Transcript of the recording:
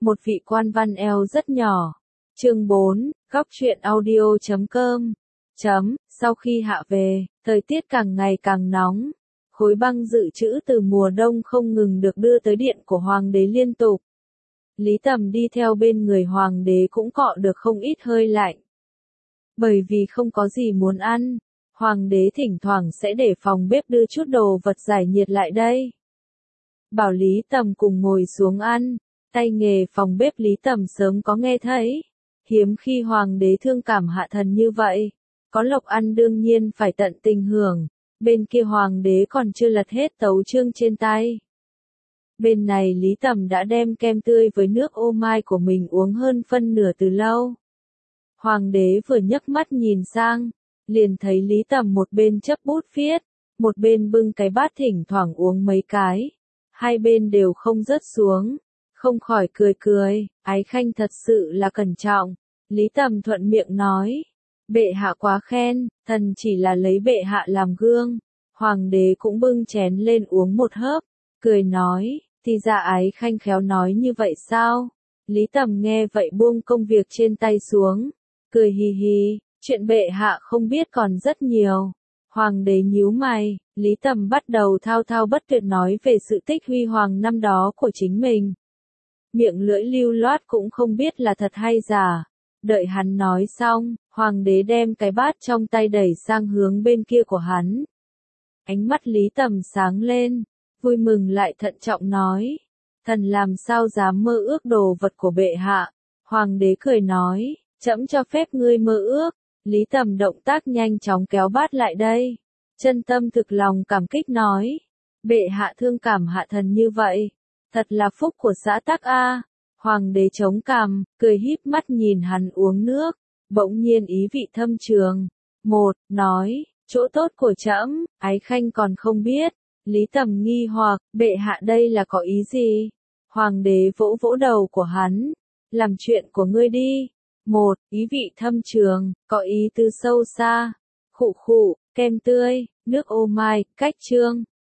Một vị quan văn eo rất nhỏ. Chương 4, góc truyện audio.com. Sau khi hạ về, thời tiết càng ngày càng nóng. Khối băng dự trữ từ mùa đông không ngừng được đưa tới điện của hoàng đế liên tục. Lý Tầm đi theo bên người hoàng đế cũng cọ được không ít hơi lạnh. Bởi vì không có gì muốn ăn, hoàng đế thỉnh thoảng sẽ để phòng bếp đưa chút đồ vật giải nhiệt lại đây. Bảo Lý Tầm cùng ngồi xuống ăn, tay nghề phòng bếp Lý Tầm sớm có nghe thấy. Hiếm khi hoàng đế thương cảm hạ thần như vậy, có lộc ăn đương nhiên phải tận tình hưởng, bên kia hoàng đế còn chưa lật hết tấu chương trên tay. Bên này Lý Tầm đã đem kem tươi với nước ô mai của mình uống hơn phân nửa từ lâu. Hoàng đế vừa nhấc mắt nhìn sang, liền thấy Lý Tầm một bên chấp bút viết, một bên bưng cái bát thỉnh thoảng uống mấy cái. Hai bên đều không rớt xuống, không khỏi cười, ái khanh thật sự là cẩn trọng. Lý Tầm thuận miệng nói, bệ hạ quá khen, thần chỉ là lấy bệ hạ làm gương. Hoàng đế cũng bưng chén lên uống một hớp, cười nói, thì ra ái khanh khéo nói như vậy sao? Lý Tầm nghe vậy buông công việc trên tay xuống, cười hì hì, chuyện bệ hạ không biết còn rất nhiều. Hoàng đế nhíu mày, Lý Tầm bắt đầu thao thao bất tuyệt nói về sự tích huy hoàng năm đó của chính mình. Miệng lưỡi lưu loát cũng không biết là thật hay giả. Đợi hắn nói xong, hoàng đế đem cái bát trong tay đẩy sang hướng bên kia của hắn. Ánh mắt Lý Tầm sáng lên, vui mừng lại thận trọng nói, thần làm sao dám mơ ước đồ vật của bệ hạ. Hoàng đế cười nói, trẫm cho phép ngươi mơ ước. Lý Tầm động tác nhanh chóng kéo bát lại đây. Chân tâm thực lòng cảm kích nói, bệ hạ thương cảm hạ thần như vậy, thật là phúc của xã tắc a. Hoàng đế chống cằm, cười híp mắt nhìn hắn uống nước, bỗng nhiên ý vị thâm trường. Nói, chỗ tốt của trẫm, ái khanh còn không biết. Lý Tầm nghi hoặc, bệ hạ đây là có ý gì? Hoàng đế vỗ vỗ đầu của hắn, làm chuyện của ngươi đi. Ý vị thâm trường, có ý tứ sâu xa. Khụ, kem tươi, nước ô mai, cách chương.